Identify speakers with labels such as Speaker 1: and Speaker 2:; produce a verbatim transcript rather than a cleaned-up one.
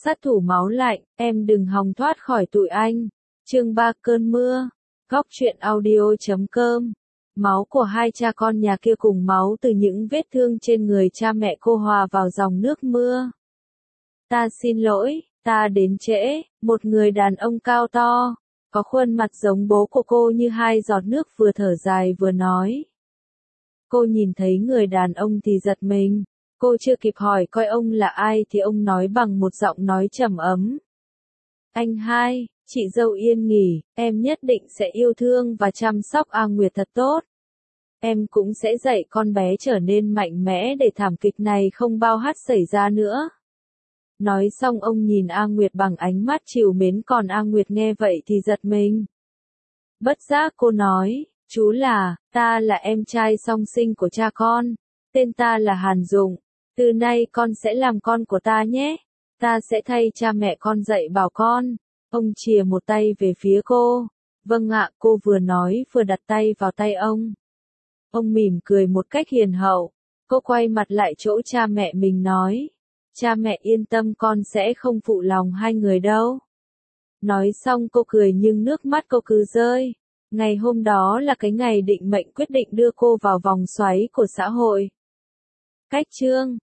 Speaker 1: sát thủ máu lạnh, em đừng hòng thoát khỏi tụi anh. Chương ba cơn mưa. Góc truyện audio chấm com. Máu của hai cha con nhà kia cùng máu từ những vết thương trên người cha mẹ cô hòa vào dòng nước mưa. Ta xin lỗi, ta đến trễ. Một người đàn ông cao to, có khuôn mặt giống bố của cô như hai giọt nước vừa thở dài vừa nói. Cô nhìn thấy người đàn ông thì giật mình. Cô chưa kịp hỏi coi ông là ai thì ông nói bằng một giọng nói trầm ấm. Anh hai, chị dâu yên nghỉ, em nhất định sẽ yêu thương và chăm sóc A Nguyệt thật tốt. Em cũng sẽ dạy con bé trở nên mạnh mẽ để thảm kịch này không bao hát xảy ra nữa. Nói xong ông nhìn A Nguyệt bằng ánh mắt trìu mến, còn A Nguyệt nghe vậy thì giật mình. Bất giác cô nói, chú là, ta là em trai song sinh của cha con, tên ta là Hàn Dụng, từ nay con sẽ làm con của ta nhé, ta sẽ thay cha mẹ con dạy bảo con. Ông chìa một tay về phía cô. Vâng ạ, cô vừa nói vừa đặt tay vào tay ông. Ông mỉm cười một cách hiền hậu. Cô quay mặt lại chỗ cha mẹ mình nói. Cha mẹ yên tâm, con sẽ không phụ lòng hai người đâu. Nói xong cô cười nhưng nước mắt cô cứ rơi. Ngày hôm đó là cái ngày định mệnh quyết định đưa cô vào vòng xoáy của xã hội. Cách chương